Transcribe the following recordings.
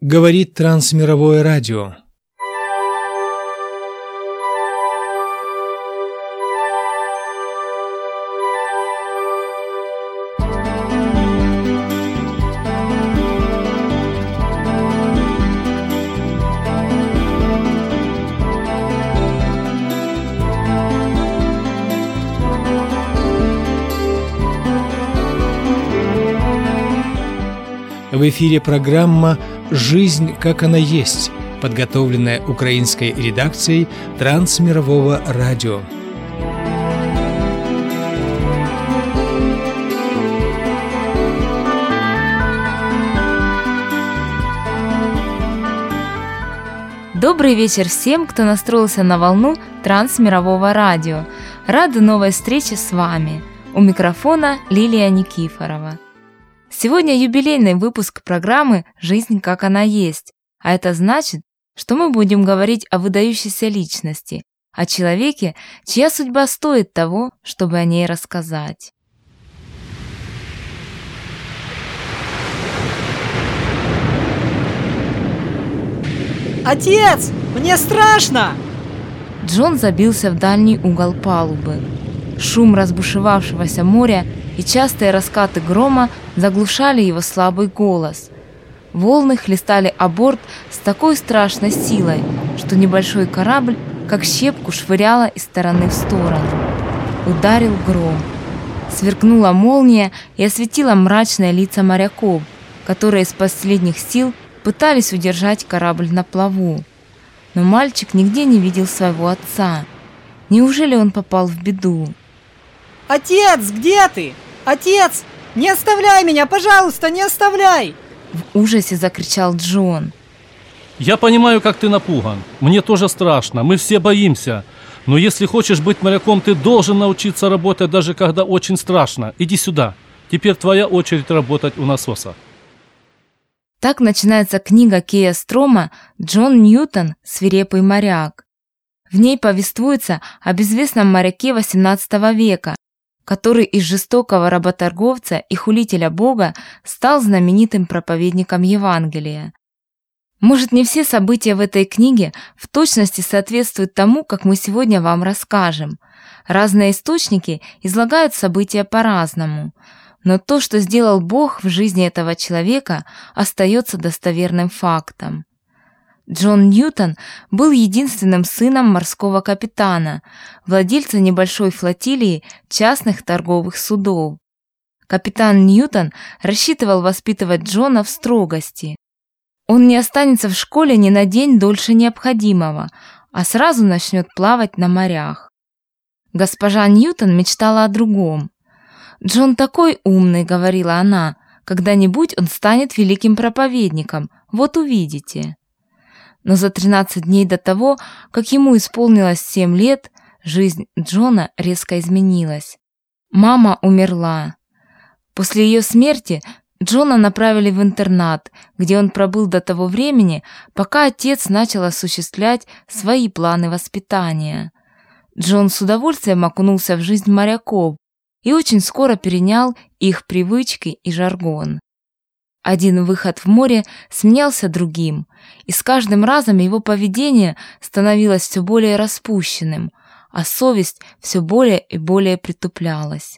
Говорит Трансмировое радио. В эфире программа «Жизнь, как она есть», подготовленная украинской редакцией Трансмирового радио. Добрый вечер всем, кто настроился на волну Трансмирового радио. Рада новой встрече с вами. У микрофона Лилия Никифорова. Сегодня юбилейный выпуск программы «Жизнь, как она есть», а это значит, что мы будем говорить о выдающейся личности, о человеке, чья судьба стоит того, чтобы о ней рассказать. Отец, мне страшно! Джон забился в дальний угол палубы. Шум разбушевавшегося моря и частые раскаты грома заглушали его слабый голос. Волны хлестали о борт с такой страшной силой, что небольшой корабль, как щепку, швыряло из стороны в сторону. Ударил гром. Сверкнула молния и осветила мрачные лица моряков, которые из последних сил пытались удержать корабль на плаву. Но мальчик нигде не видел своего отца. Неужели он попал в беду? Отец, где ты? Отец, не оставляй меня, пожалуйста, не оставляй! В ужасе закричал Джон. Я понимаю, как ты напуган. Мне тоже страшно, мы все боимся. Но если хочешь быть моряком, ты должен научиться работать, даже когда очень страшно. Иди сюда. Теперь твоя очередь работать у насоса. Так начинается книга Кея Строма «Джон Ньютон. Свирепый моряк». В ней повествуется об известном моряке XVIII века, который из жестокого работорговца и хулителя Бога стал знаменитым проповедником Евангелия. Может, не все события в этой книге в точности соответствуют тому, как мы сегодня вам расскажем. Разные источники излагают события по-разному. Но то, что сделал Бог в жизни этого человека, остается достоверным фактом. Джон Ньютон был единственным сыном морского капитана, владельца небольшой флотилии частных торговых судов. Капитан Ньютон рассчитывал воспитывать Джона в строгости. Он не останется в школе ни на день дольше необходимого, а сразу начнет плавать на морях. Госпожа Ньютон мечтала о другом. «Джон такой умный», — говорила она, — «когда-нибудь он станет великим проповедником, вот увидите». Но за 13 дней до того, как ему исполнилось 7 лет, жизнь Джона резко изменилась. Мама умерла. После ее смерти Джона направили в интернат, где он пробыл до того времени, пока отец начал осуществлять свои планы воспитания. Джон с удовольствием окунулся в жизнь моряков и очень скоро перенял их привычки и жаргон. Один выход в море сменялся другим, и с каждым разом его поведение становилось все более распущенным, а совесть все более и более притуплялась.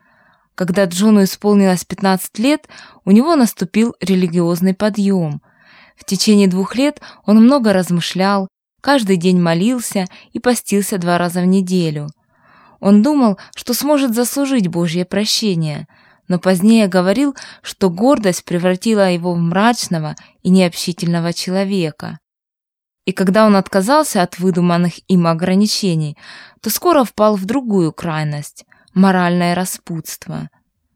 Когда Джону исполнилось 15 лет, у него наступил религиозный подъем. В течение 2 лет он много размышлял, каждый день молился и постился 2 раза в неделю. Он думал, что сможет заслужить Божье прощение, но позднее говорил, что гордость превратила его в мрачного и необщительного человека. И когда он отказался от выдуманных им ограничений, то скоро впал в другую крайность – моральное распутство.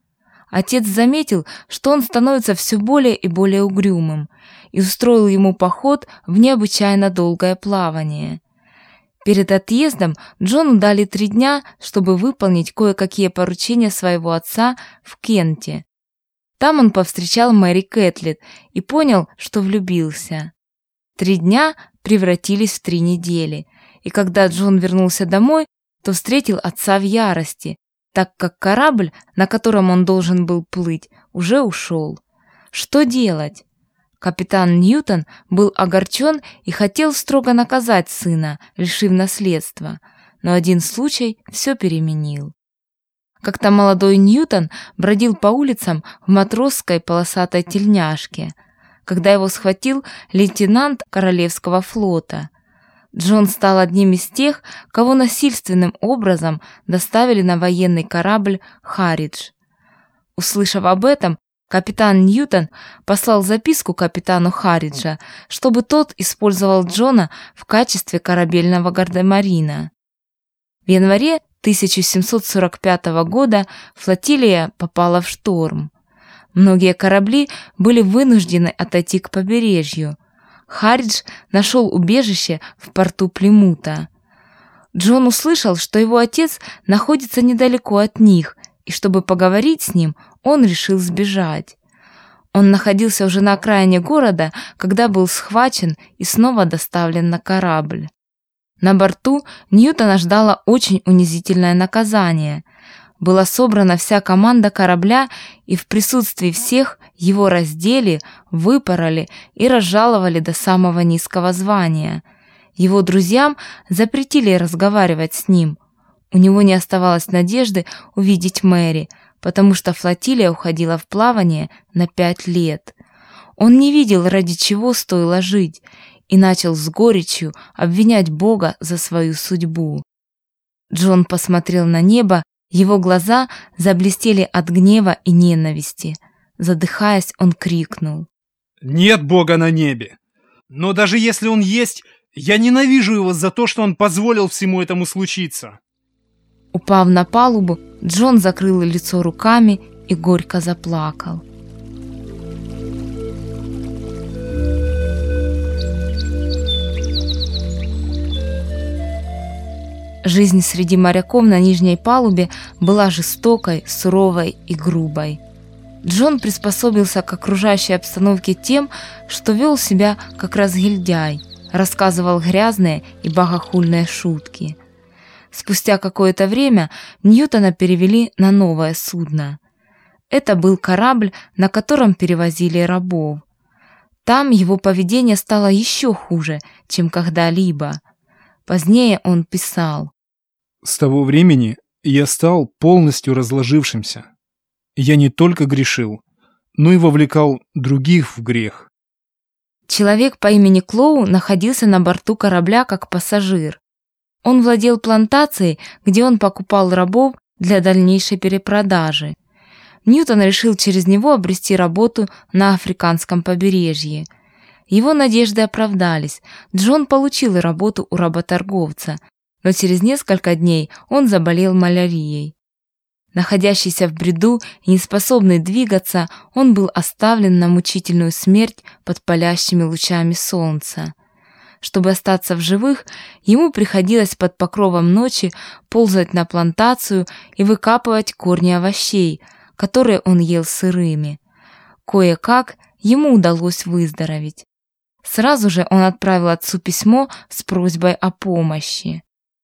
Отец заметил, что он становится все более и более угрюмым, и устроил ему поход в необычайно долгое плавание. Перед отъездом Джону дали 3 дня, чтобы выполнить кое-какие поручения своего отца в Кенте. Там он повстречал Мэри Кэтлет и понял, что влюбился. 3 дня превратились в 3 недели, и когда Джон вернулся домой, то встретил отца в ярости, так как корабль, на котором он должен был плыть, уже ушел. Что делать? Капитан Ньютон был огорчен и хотел строго наказать сына, лишив наследства, но один случай все переменил. Как-то молодой Ньютон бродил по улицам в матросской полосатой тельняшке, когда его схватил лейтенант Королевского флота. Джон стал одним из тех, кого насильственным образом доставили на военный корабль «Харридж». Услышав об этом, капитан Ньютон послал записку капитану Харриджа, чтобы тот использовал Джона в качестве корабельного гардемарина. В январе 1745 года флотилия попала в шторм. Многие корабли были вынуждены отойти к побережью. Харридж нашел убежище в порту Плимута. Джон услышал, что его отец находится недалеко от них, и чтобы поговорить с ним, он решил сбежать. Он находился уже на окраине города, когда был схвачен и снова доставлен на корабль. На борту Ньютона ждало очень унизительное наказание. Была собрана вся команда корабля, и в присутствии всех его раздели, выпороли и разжаловали до самого низкого звания. Его друзьям запретили разговаривать с ним. У него не оставалось надежды увидеть Мэри, потому что флотилия уходила в плавание на 5 лет. Он не видел, ради чего стоило жить, и начал с горечью обвинять Бога за свою судьбу. Джон посмотрел на небо, его глаза заблестели от гнева и ненависти. Задыхаясь, он крикнул: «Нет Бога на небе! Но даже если Он есть, я ненавижу Его за то, что Он позволил всему этому случиться!» Упав на палубу, Джон закрыл лицо руками и горько заплакал. Жизнь среди моряков на нижней палубе была жестокой, суровой и грубой. Джон приспособился к окружающей обстановке тем, что вел себя как разгильдяй, рассказывал грязные и богохульные шутки. Спустя какое-то время Ньютона перевели на новое судно. Это был корабль, на котором перевозили рабов. Там его поведение стало еще хуже, чем когда-либо. Позднее он писал: «С того времени я стал полностью разложившимся. Я не только грешил, но и вовлекал других в грех». Человек по имени Клоу находился на борту корабля как пассажир. Он владел плантацией, где он покупал рабов для дальнейшей перепродажи. Ньютон решил через него обрести работу на африканском побережье. Его надежды оправдались. Джон получил работу у работорговца, но через несколько дней он заболел малярией. Находящийся в бреду и неспособный двигаться, он был оставлен на мучительную смерть под палящими лучами солнца. Чтобы остаться в живых, ему приходилось под покровом ночи ползать на плантацию и выкапывать корни овощей, которые он ел сырыми. Кое-как ему удалось выздороветь. Сразу же он отправил отцу письмо с просьбой о помощи.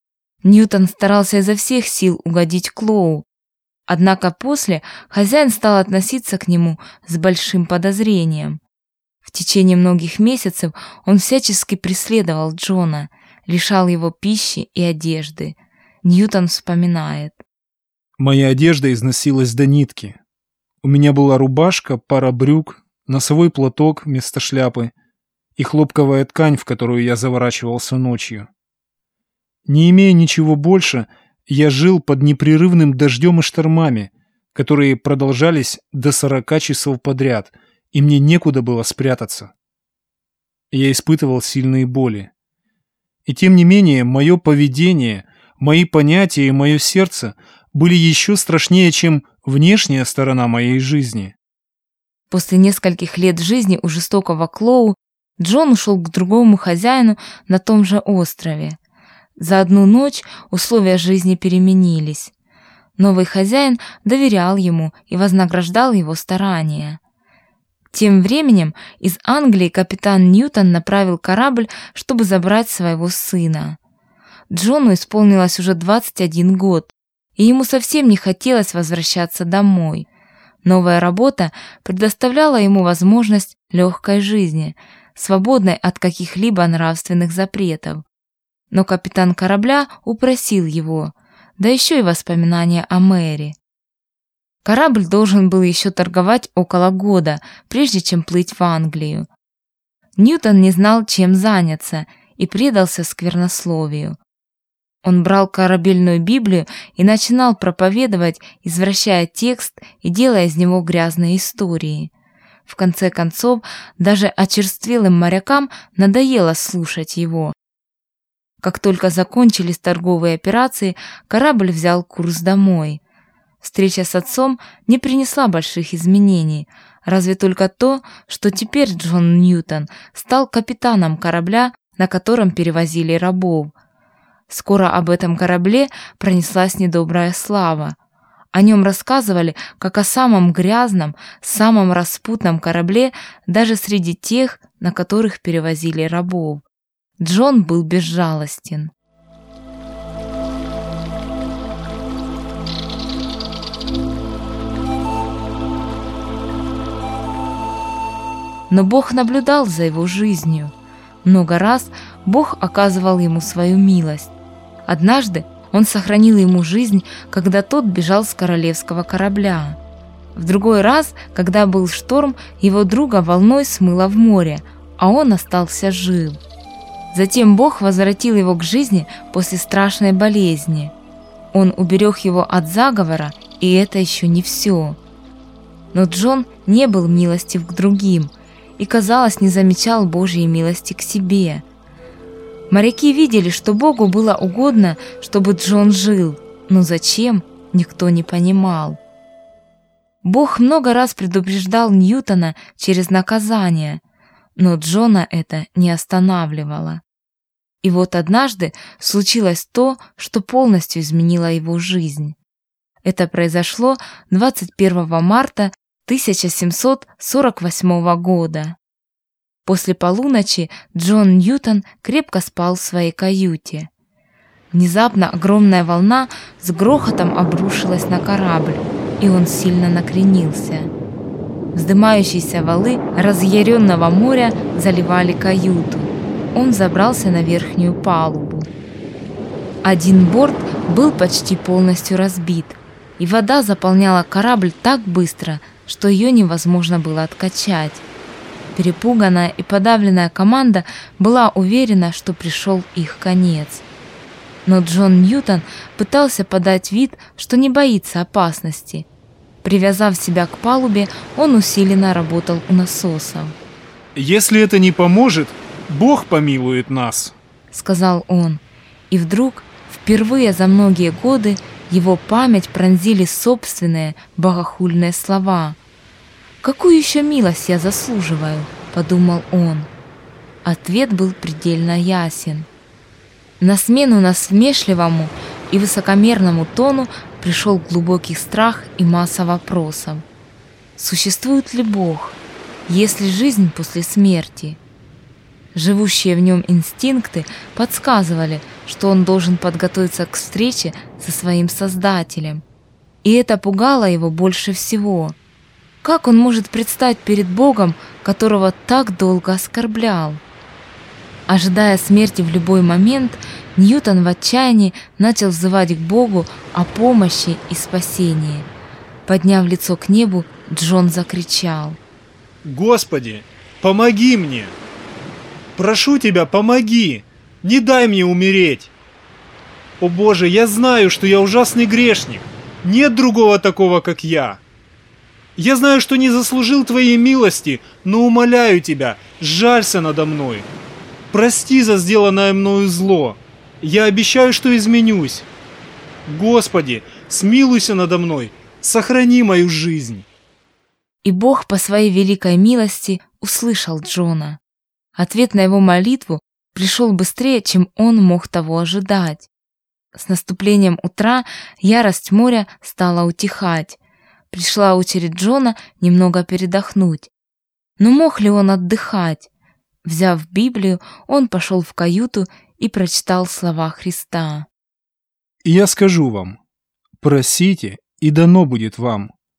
Ньютон старался изо всех сил угодить Клоу, однако после хозяин стал относиться к нему с большим подозрением. В течение многих месяцев он всячески преследовал Джона, лишал его пищи и одежды. Ньютон вспоминает: «Моя одежда износилась до нитки. У меня была рубашка, пара брюк, носовой платок вместо шляпы и хлопковая ткань, в которую я заворачивался ночью. Не имея ничего больше, я жил под непрерывным дождем и штормами, которые продолжались до 40 часов подряд, и мне некуда было спрятаться. Я испытывал сильные боли. И тем не менее, мое поведение, мои понятия и мое сердце были еще страшнее, чем внешняя сторона моей жизни». После нескольких лет жизни у жестокого Клоу Джон ушел к другому хозяину на том же острове. За одну ночь условия жизни переменились. Новый хозяин доверял ему и вознаграждал его старания. Тем временем из Англии капитан Ньютон направил корабль, чтобы забрать своего сына. Джону исполнилось уже 21 год, и ему совсем не хотелось возвращаться домой. Новая работа предоставляла ему возможность легкой жизни, свободной от каких-либо нравственных запретов. Но капитан корабля упросил его, да еще и воспоминания о Мэри. Корабль должен был еще торговать около года, прежде чем плыть в Англию. Ньютон не знал, чем заняться, и предался сквернословию. Он брал корабельную Библию и начинал проповедовать, извращая текст и делая из него грязные истории. В конце концов, даже очерствелым морякам надоело слушать его. Как только закончились торговые операции, корабль взял курс домой. Встреча с отцом не принесла больших изменений, разве только то, что теперь Джон Ньютон стал капитаном корабля, на котором перевозили рабов. Скоро об этом корабле пронеслась недобрая слава. О нем рассказывали как о самом грязном, самом распутном корабле даже среди тех, на которых перевозили рабов. Джон был безжалостен. Но Бог наблюдал за его жизнью. Много раз Бог оказывал ему свою милость. Однажды он сохранил ему жизнь, когда тот бежал с королевского корабля. В другой раз, когда был шторм, его друга волной смыло в море, а он остался жив. Затем Бог возвратил его к жизни после страшной болезни. Он уберег его от заговора, и это еще не все. Но Джон не был милостив к другим и, казалось, не замечал Божьей милости к себе. Моряки видели, что Богу было угодно, чтобы Джон жил, но зачем, никто не понимал. Бог много раз предупреждал Ньютона через наказание, но Джона это не останавливало. И вот однажды случилось то, что полностью изменило его жизнь. Это произошло 21 марта 1748 года. После полуночи Джон Ньютон крепко спал в своей каюте. Внезапно огромная волна с грохотом обрушилась на корабль, и он сильно накренился. Вздымающиеся валы разъяренного моря заливали каюту. Он забрался на верхнюю палубу. Один борт был почти полностью разбит, и вода заполняла корабль так быстро, что ее невозможно было откачать. Перепуганная и подавленная команда была уверена, что пришел их конец. Но Джон Ньютон пытался подать вид, что не боится опасности. Привязав себя к палубе, он усиленно работал у насосов. «Если это не поможет, Бог помилует нас», — сказал он. И вдруг, впервые за многие годы, его память пронзили собственные богохульные слова. «Какую еще милость я заслуживаю?» — подумал он. Ответ был предельно ясен. На смену насмешливому и высокомерному тону пришел глубокий страх и масса вопросов. Существует ли Бог? Есть ли жизнь после смерти? Живущие в нем инстинкты подсказывали, что он должен подготовиться к встрече со своим Создателем. И это пугало его больше всего. Как он может предстать перед Богом, которого так долго оскорблял? Ожидая смерти в любой момент, Ньютон в отчаянии начал взывать к Богу о помощи и спасении. Подняв лицо к небу, Джон закричал: «Господи, помоги мне! Прошу тебя, помоги! Не дай мне умереть! О Боже, я знаю, что я ужасный грешник! Нет другого такого, как я! Я знаю, что не заслужил Твоей милости, но умоляю Тебя, сжалься надо мной! Прости за сделанное мною зло! Я обещаю, что изменюсь! Господи, смилуйся надо мной! Сохрани мою жизнь!» И Бог по своей великой милости услышал Джона. Ответ на его молитву пришел быстрее, чем он мог того ожидать. С наступлением утра ярость моря стала утихать. Пришла очередь Джона немного передохнуть. Но мог ли он отдыхать? Взяв Библию, он пошел в каюту и прочитал слова Христа. «И я скажу вам, просите, и дано будет вам.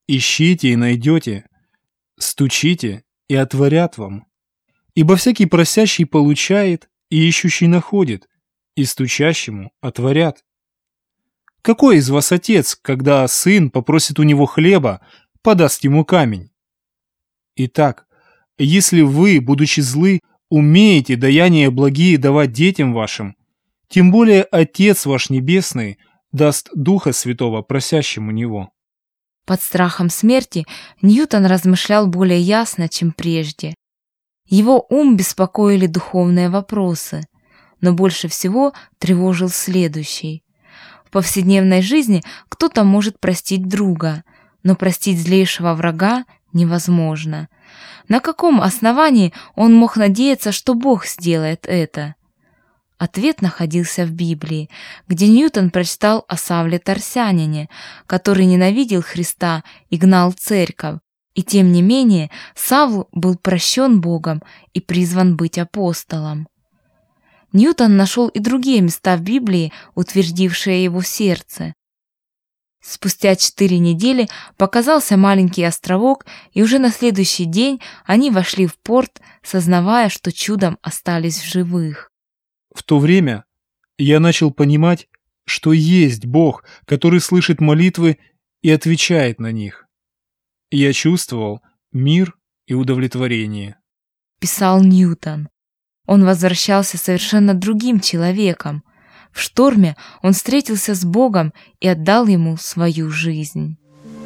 Ищите и найдете, стучите и отворят вам. Ибо всякий просящий получает, и ищущий находит, и стучащему отворят. Какой из вас отец, когда сын попросит у него хлеба, подаст ему камень? Итак, если вы, будучи злы, умеете даяния благие давать детям вашим, тем более Отец ваш Небесный даст Духа Святого просящему Него. Под страхом смерти Ньютон размышлял более ясно, чем прежде. Его ум беспокоили духовные вопросы, но больше всего тревожил следующий. В повседневной жизни кто-то может простить друга, но простить злейшего врага невозможно. На каком основании он мог надеяться, что Бог сделает это? Ответ находился в Библии, где Ньютон прочитал о Савле Тарсянине, который ненавидел Христа и гнал церковь, и тем не менее Савл был прощен Богом и призван быть апостолом. Ньютон нашел и другие места в Библии, утвердившие его сердце. Спустя 4 недели показался маленький островок, и уже на следующий день они вошли в порт, сознавая, что чудом остались в живых. В то время я начал понимать, что есть Бог, который слышит молитвы и отвечает на них. Я чувствовал мир и удовлетворение. Писал Ньютон. Он возвращался совершенно другим человеком. В шторме он встретился с Богом и отдал ему свою жизнь.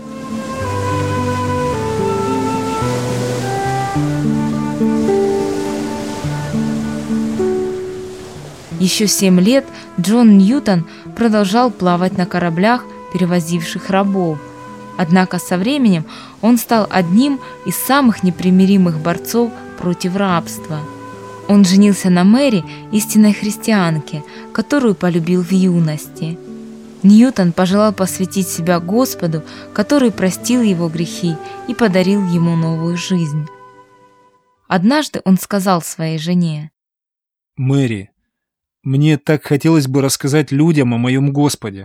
Еще 7 лет Джон Ньютон продолжал плавать на кораблях, перевозивших рабов. Однако со временем он стал одним из самых непримиримых борцов против рабства. Он женился на Мэри, истинной христианке, которую полюбил в юности. Ньютон пожелал посвятить себя Господу, который простил его грехи и подарил ему новую жизнь. Однажды он сказал своей жене: «Мэри, мне так хотелось бы рассказать людям о моем Господе.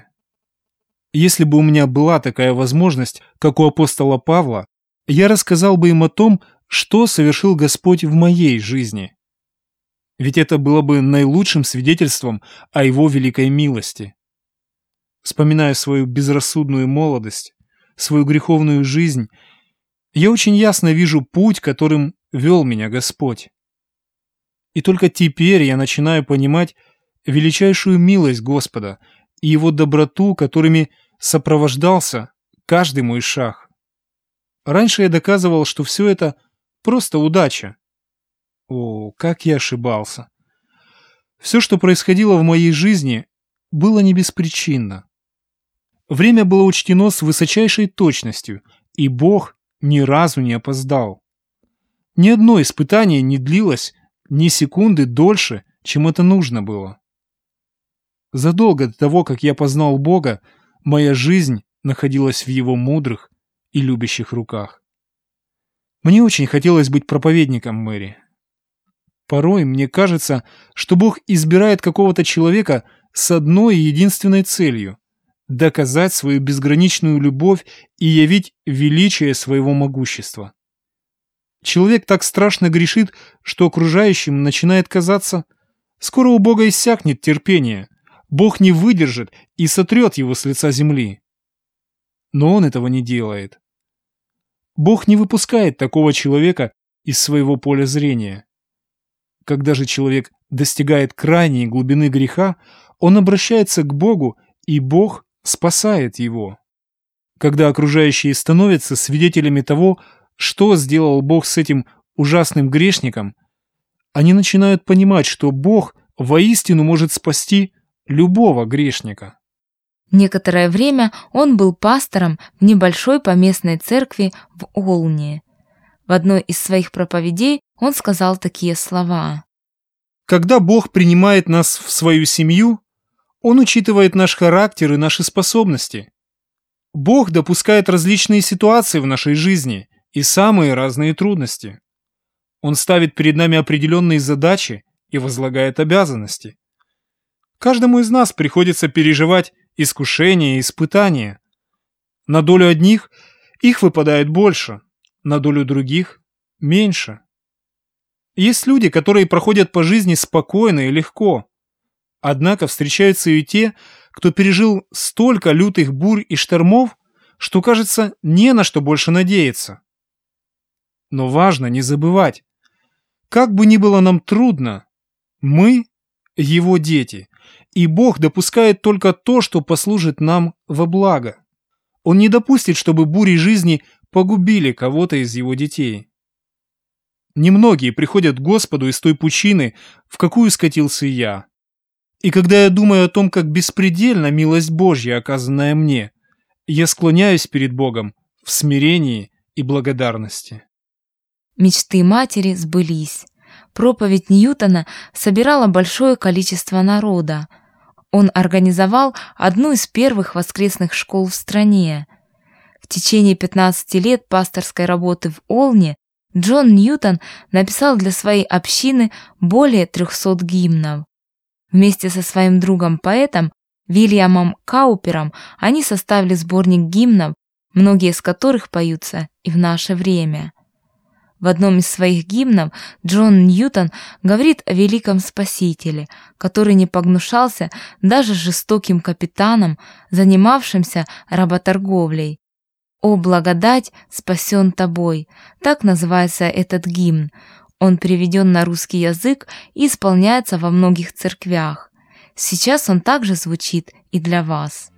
Если бы у меня была такая возможность, как у апостола Павла, я рассказал бы им о том, что совершил Господь в моей жизни. Ведь это было бы наилучшим свидетельством о Его великой милости. Вспоминая свою безрассудную молодость, свою греховную жизнь, я очень ясно вижу путь, которым вел меня Господь. И только теперь я начинаю понимать величайшую милость Господа и Его доброту, которыми сопровождался каждый мой шаг. Раньше я доказывал, что все это просто удача. О, как я ошибался. Все, что происходило в моей жизни, было не беспричинно. Время было учтено с высочайшей точностью, и Бог ни разу не опоздал. Ни одно испытание не длилось ни секунды дольше, чем это нужно было. Задолго до того, как я познал Бога, моя жизнь находилась в Его мудрых и любящих руках. Мне очень хотелось быть проповедником, Мэри. Порой мне кажется, что Бог избирает какого-то человека с одной и единственной целью – доказать свою безграничную любовь и явить величие своего могущества. Человек так страшно грешит, что окружающим начинает казаться, скоро у Бога иссякнет терпение, Бог не выдержит и сотрет его с лица земли. Но Он этого не делает. Бог не выпускает такого человека из своего поля зрения. Когда же человек достигает крайней глубины греха, он обращается к Богу, и Бог спасает его. Когда окружающие становятся свидетелями того, что сделал Бог с этим ужасным грешником, они начинают понимать, что Бог воистину может спасти любого грешника. Некоторое время он был пастором в небольшой поместной церкви в Олне. В одной из своих проповедей он сказал такие слова: «Когда Бог принимает нас в свою семью, Он учитывает наш характер и наши способности. Бог допускает различные ситуации в нашей жизни и самые разные трудности. Он ставит перед нами определенные задачи и возлагает обязанности. Каждому из нас приходится переживать искушения и испытания. На долю одних Их выпадает больше, на долю других – меньше. Есть люди, которые проходят по жизни спокойно и легко. Однако встречаются и те, кто пережил столько лютых бурь и штормов, что, кажется, не на что больше надеяться. Но важно не забывать, как бы ни было нам трудно, мы – Его дети, и Бог допускает только то, что послужит нам во благо. Он не допустит, чтобы бури жизни погубили кого-то из Его детей. Немногие приходят к Господу из той пучины, в какую скатился я. И когда я думаю о том, как беспредельна милость Божья, оказанная мне, я склоняюсь перед Богом в смирении и благодарности. Мечты матери сбылись. Проповедь Ньютона собирала большое количество народа. Он организовал одну из первых воскресных школ в стране. В течение 15 лет пасторской работы в Олне Джон Ньютон написал для своей общины более 300 гимнов. Вместе со своим другом-поэтом Вильямом Каупером они составили сборник гимнов, многие из которых поются и в наше время. В одном из своих гимнов Джон Ньютон говорит о великом Спасителе, который не погнушался даже жестоким капитанам, занимавшимся работорговлей. «О, благодать, спасен тобой» — так называется этот гимн. Он переведен на русский язык и исполняется во многих церквях. Сейчас он также звучит и для вас.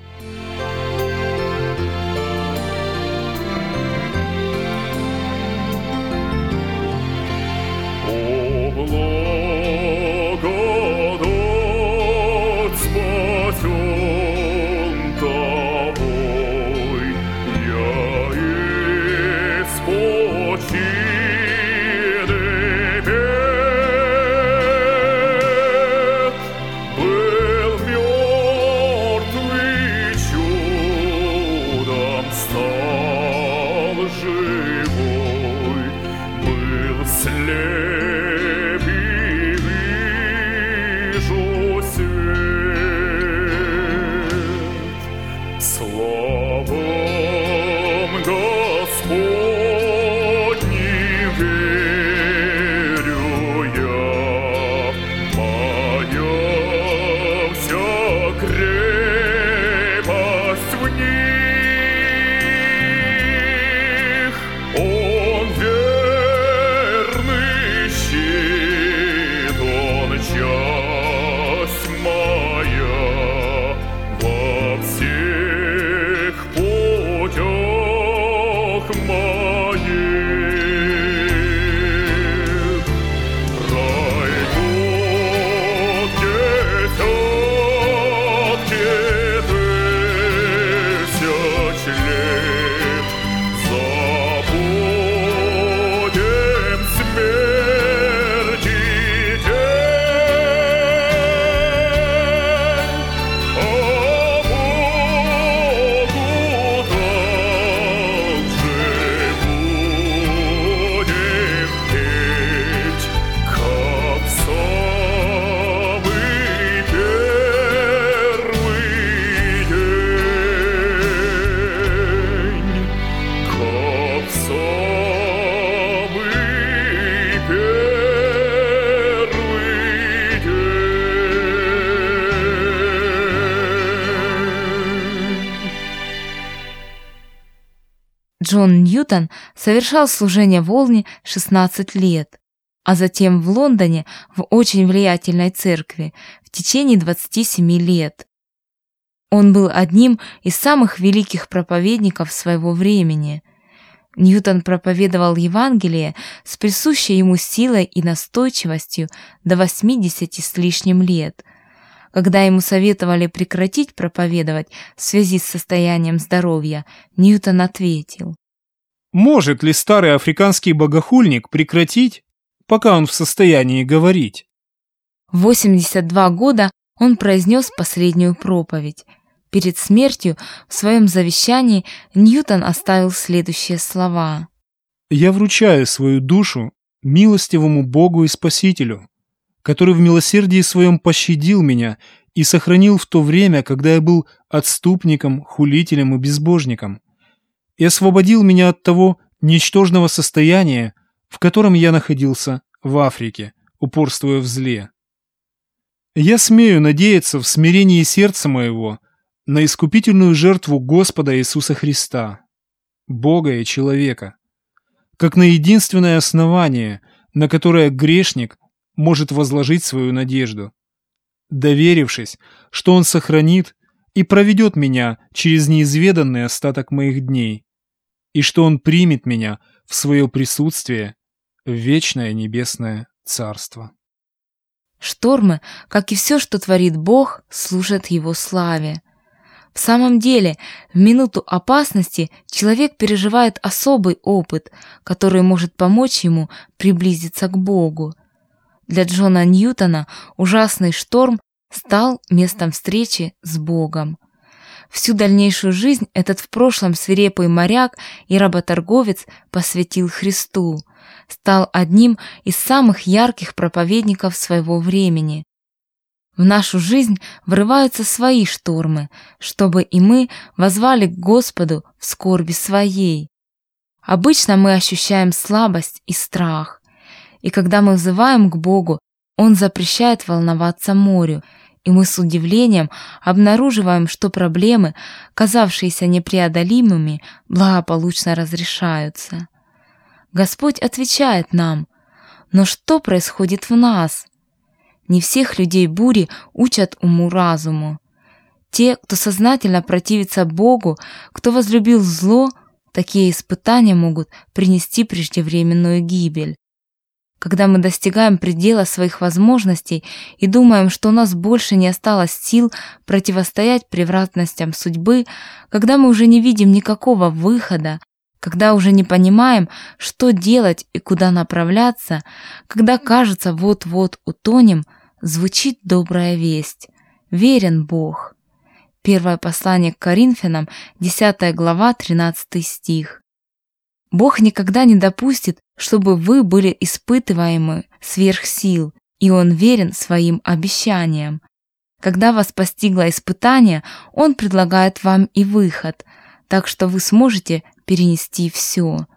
Джон Ньютон совершал служение в Олне 16 лет, а затем в Лондоне в очень влиятельной церкви в течение 27 лет. Он был одним из самых великих проповедников своего времени. Ньютон проповедовал Евангелие с присущей ему силой и настойчивостью до 80 с лишним лет. Когда ему советовали прекратить проповедовать в связи с состоянием здоровья, Ньютон ответил: «Может ли старый африканский богохульник прекратить, пока он в состоянии говорить?» В 82 года он произнес последнюю проповедь. Перед смертью в своем завещании Ньютон оставил следующие слова: «Я вручаю свою душу милостивому Богу и Спасителю, который в милосердии своем пощадил меня и сохранил в то время, когда я был отступником, хулителем и безбожником. и освободил меня от того ничтожного состояния, в котором я находился в Африке, упорствуя в зле. Я смею надеяться в смирении сердца моего на искупительную жертву Господа Иисуса Христа, Бога и человека, как на единственное основание, на которое грешник может возложить свою надежду, доверившись, что Он сохранит и проведет меня через неизведанный остаток моих дней, и что Он примет меня в свое присутствие в вечное небесное Царство. Штормы, как и все, что творит Бог, служат Его славе. В самом деле, в минуту опасности человек переживает особый опыт, который может помочь ему приблизиться к Богу. Для Джона Ньютона ужасный шторм стал местом встречи с Богом. Всю дальнейшую жизнь этот в прошлом свирепый моряк и работорговец посвятил Христу, стал одним из самых ярких проповедников своего времени. В нашу жизнь врываются свои штормы, чтобы и мы воззвали к Господу в скорби своей. Обычно мы ощущаем слабость и страх, и когда мы взываем к Богу, Он запрещает волноваться морю, и мы с удивлением обнаруживаем, что проблемы, казавшиеся непреодолимыми, благополучно разрешаются. Господь отвечает нам: но что происходит в нас? Не всех людей бури учат уму-разуму. Те, кто сознательно противится Богу, кто возлюбил зло, такие испытания могут принести преждевременную гибель. Когда мы достигаем предела своих возможностей и думаем, что у нас больше не осталось сил противостоять превратностям судьбы, когда мы уже не видим никакого выхода, когда уже не понимаем, что делать и куда направляться, когда кажется, вот-вот утонем, звучит добрая весть. Верен Бог. Первое послание к Коринфянам, 10 глава, 13 стих. Бог никогда не допустит, чтобы вы были испытываемы сверх сил, и Он верен своим обещаниям. Когда вас постигло испытание, Он предлагает вам и выход, так что вы сможете перенести все.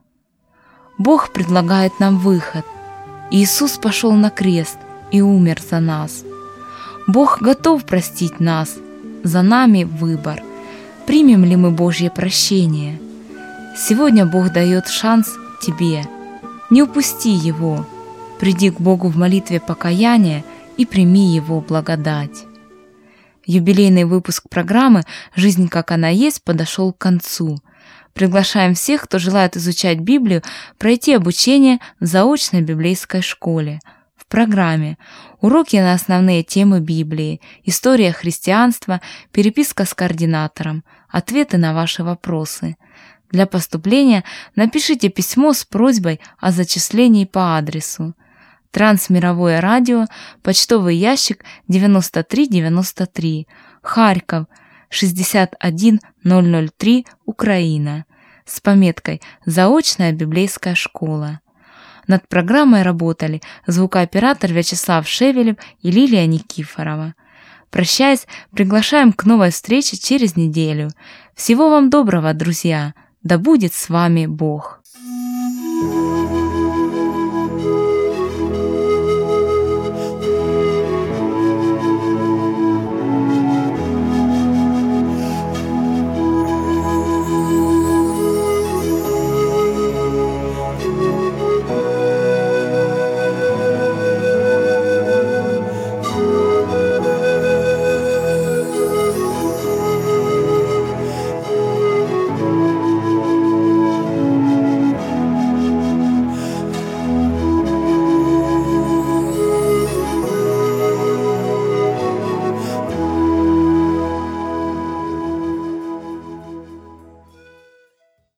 Бог предлагает нам выход. Иисус пошел на крест и умер за нас. Бог готов простить нас. За нами выбор. Примем ли мы Божье прощение? Сегодня Бог дает шанс тебе. Не упусти его. Приди к Богу в молитве покаяния и прими Его благодать. Юбилейный выпуск программы «Жизнь, как она есть» подошел к концу. Приглашаем всех, кто желает изучать Библию, пройти обучение в заочной библейской школе. В программе уроки на основные темы Библии, история христианства, переписка с координатором, ответы на ваши вопросы. Для поступления напишите письмо с просьбой о зачислении по адресу: Трансмировое радио, почтовый ящик 9393, Харьков, 61003, Украина, с пометкой «Заочная библейская школа». Над программой работали звукооператор Вячеслав Шевелев и Лилия Никифорова. Прощаясь, приглашаем к новой встрече через неделю. Всего вам доброго, друзья! Да будет с вами Бог!